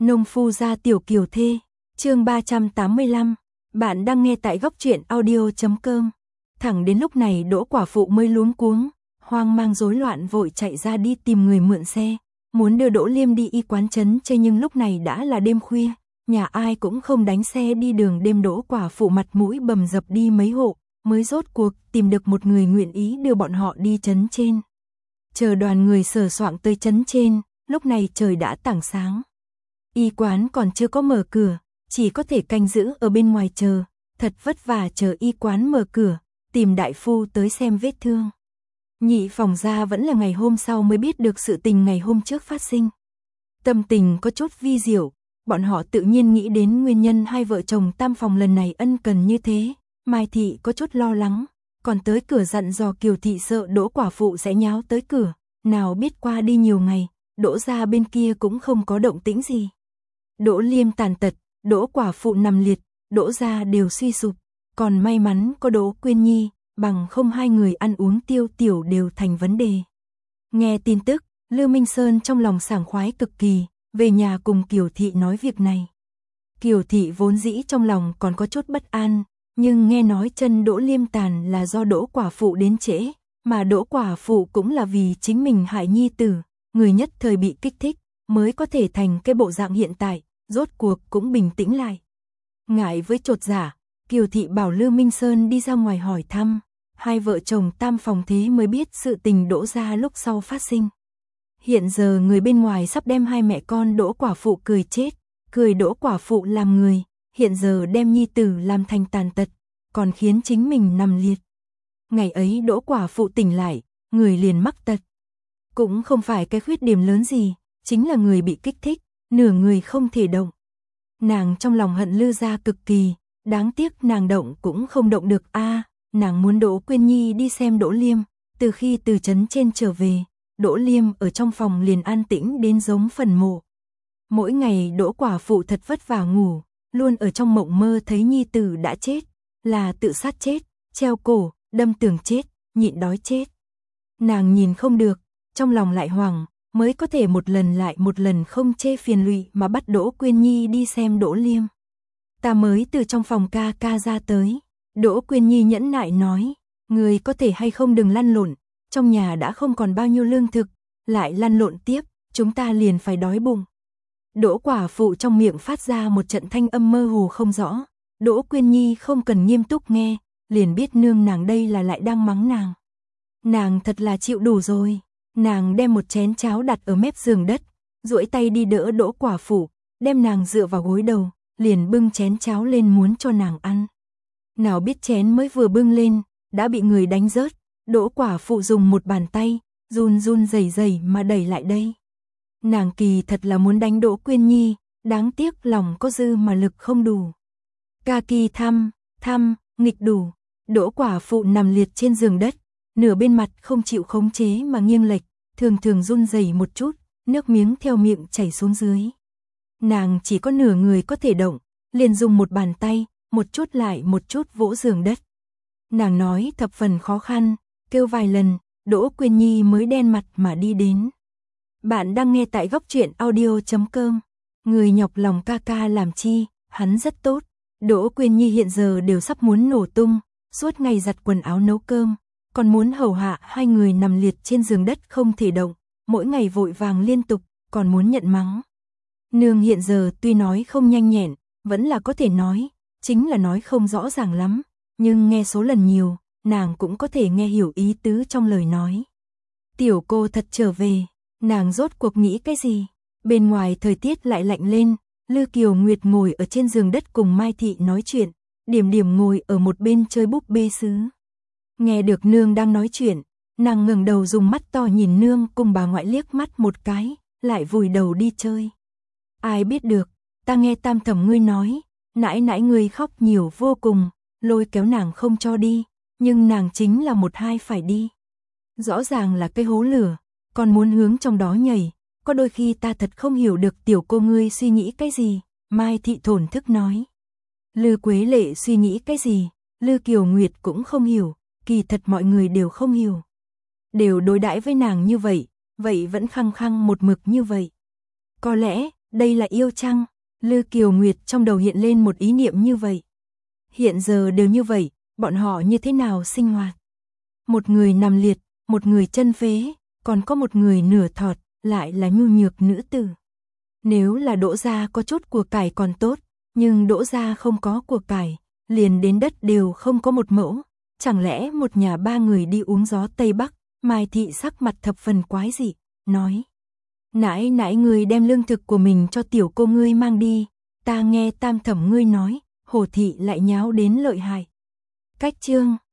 Nông phu gia tiểu kiều thê, chương 385, bạn đang nghe tại góc truyện audio.com. Thẳng đến lúc này Đỗ quả phụ mới luống cuống, hoang mang rối loạn vội chạy ra đi tìm người mượn xe, muốn đưa Đỗ Liêm đi y quán trấn chơi, nhưng lúc này đã là đêm khuya, nhà ai cũng không đánh xe đi đường đêm. Đỗ quả phụ mặt mũi bầm dập đi mấy hộ, mới rốt cuộc tìm được một người nguyện ý đưa bọn họ đi trấn trên. Chờ đoàn người sờ soạng tới trấn trên, lúc này trời đã tảng sáng. Y quán còn chưa có mở cửa, chỉ có thể canh giữ ở bên ngoài chờ, thật vất vả chờ y quán mở cửa, tìm đại phu tới xem vết thương. Nhị phòng gia vẫn là ngày hôm sau mới biết được sự tình ngày hôm trước phát sinh. Tâm tình có chút vi diệu, bọn họ tự nhiên nghĩ đến nguyên nhân hai vợ chồng tam phòng lần này ân cần như thế. Mai thị có chút lo lắng, còn tới cửa dặn dò Kiều thị sợ Đỗ quả phụ sẽ nháo tới cửa, nào biết qua đi nhiều ngày, Đỗ gia bên kia cũng không có động tĩnh gì. Đỗ Liêm tàn tật, Đỗ quả phụ nằm liệt, Đỗ gia đều suy sụp, còn may mắn có Đỗ Quyên Nhi, bằng không hai người ăn uống tiêu tiểu đều thành vấn đề. Nghe tin tức, Lưu Minh Sơn trong lòng sảng khoái cực kỳ, về nhà cùng Kiều thị nói việc này. Kiều thị vốn dĩ trong lòng còn có chút bất an, nhưng nghe nói chân Đỗ Liêm tàn là do Đỗ quả phụ đến trễ, mà Đỗ quả phụ cũng là vì chính mình hại nhi tử, người nhất thời bị kích thích, mới có thể thành cái bộ dạng hiện tại, rốt cuộc cũng bình tĩnh lại. Ngại với chột dạ, Kiều thị bảo Lưu Minh Sơn đi ra ngoài hỏi thăm, hai vợ chồng tam phòng thế mới biết sự tình Đỗ gia lúc sau phát sinh. Hiện giờ người bên ngoài sắp đem hai mẹ con Đỗ quả phụ cười chết, cười Đỗ quả phụ làm người, hiện giờ đem nhi tử làm thành tàn tật, còn khiến chính mình nằm liệt. Ngày ấy Đỗ quả phụ tỉnh lại, người liền mắc tật. Cũng không phải cái khuyết điểm lớn gì, chính là người bị kích thích, nửa người không thể động. Nàng trong lòng hận Lư gia cực kỳ, đáng tiếc nàng động cũng không động được a. Nàng muốn Đỗ Quyên Nhi đi xem Đỗ Liêm, từ khi từ trấn trên trở về, Đỗ Liêm ở trong phòng liền an tĩnh đến giống phần mộ. Mỗi ngày Đỗ quả phụ thật vất vả ngủ, luôn ở trong mộng mơ thấy nhi tử đã chết, là tự sát chết, treo cổ, đâm tường chết, nhịn đói chết. Nàng nhìn không được, trong lòng lại hoảng, mới có thể một lần lại một lần không chê phiền lụy mà bắt Đỗ Quyên Nhi đi xem Đỗ Liêm. Ta mới từ trong phòng ca ca ra tới. Đỗ Quyên Nhi nhẫn nại nói, người có thể hay không đừng lăn lộn, trong nhà đã không còn bao nhiêu lương thực, lại lăn lộn tiếp, chúng ta liền phải đói bụng. Đỗ quả phụ trong miệng phát ra một trận thanh âm mơ hồ không rõ, Đỗ Quyên Nhi không cần nghiêm túc nghe, liền biết nương nàng đây là lại đang mắng nàng. Nàng thật là chịu đủ rồi, nàng đem một chén cháo đặt ở mép giường đất, duỗi tay đi đỡ Đỗ quả phụ, đem nàng dựa vào gối đầu, liền bưng chén cháo lên muốn cho nàng ăn. Nào biết chén mới vừa bưng lên, đã bị người đánh rớt, Đỗ quả phụ dùng một bàn tay, run run rẩy rẩy mà đẩy lại đây. Nàng kỳ thật là muốn đánh Đỗ Quyên Nhi, đáng tiếc lòng có dư mà lực không đủ. Ca kỳ thăm, nghịch đủ, Đỗ quả phụ nằm liệt trên giường đất, nửa bên mặt không chịu khống chế mà nghiêng lệch, thường thường run rẩy một chút, nước miếng theo miệng chảy xuống dưới. Nàng chỉ có nửa người có thể động, liền dùng một bàn tay, một chút lại một chút vỗ giường đất. Nàng nói thập phần khó khăn, kêu vài lần, Đỗ Quyên Nhi mới đen mặt mà đi đến. Bạn đang nghe tại góc truyện audio.com. Người nhọc lòng ca ca làm chi, hắn rất tốt. Đỗ Quyên Nhi hiện giờ đều sắp muốn nổ tung, suốt ngày giặt quần áo nấu cơm, còn muốn hầu hạ hai người nằm liệt trên giường đất không thể động, mỗi ngày vội vàng liên tục, còn muốn nhận mắng. Nương hiện giờ tuy nói không nhanh nhẹn, vẫn là có thể nói, chính là nói không rõ ràng lắm, nhưng nghe số lần nhiều, nàng cũng có thể nghe hiểu ý tứ trong lời nói. Tiểu cô thật trở về, nàng rốt cuộc nghĩ cái gì? Bên ngoài thời tiết lại lạnh lên, Lư Kiều Nguyệt ngồi ở trên giường đất cùng Mai thị nói chuyện, Điểm Điểm ngồi ở một bên chơi búp bê sứ. Nghe được nương đang nói chuyện, nàng ngẩng đầu dùng mắt to nhìn nương cùng bà ngoại liếc mắt một cái, lại vùi đầu đi chơi. Ai biết được, ta nghe tam thẩm ngươi nói, nãi nãi ngươi khóc nhiều vô cùng, lôi kéo nàng không cho đi, nhưng nàng chính là một hai phải đi. Rõ ràng là cái hố lửa, còn muốn hướng trong đó nhảy, có đôi khi ta thật không hiểu được tiểu cô ngươi suy nghĩ cái gì, Mai thị thổn thức nói. Lư Quế Lệ suy nghĩ cái gì, Lư Kiều Nguyệt cũng không hiểu, kỳ thật mọi người đều không hiểu. Đều đối đãi với nàng như vậy, vậy vẫn khăng khăng một mực như vậy. Có lẽ, đây là yêu chăng? Lư Kiều Nguyệt trong đầu hiện lên một ý niệm như vậy. Hiện giờ đều như vậy, bọn họ như thế nào sinh hoạt? Một người nằm liệt, một người chân phế, còn có một người nửa thọt, lại là nhu nhược nữ tử. Nếu là Đỗ gia có chút của cải còn tốt, nhưng Đỗ gia không có của cải, liền đến đất đều không có một mẫu. Chẳng lẽ một nhà ba người đi uống gió Tây Bắc? Mai Thị sắc mặt thập phần quái dị, nói. Nãi nãi ngươi đem lương thực của mình cho tiểu cô ngươi mang đi, ta nghe tam thẩm ngươi nói, Hồ Thị lại nháo đến lợi hại. Cách chương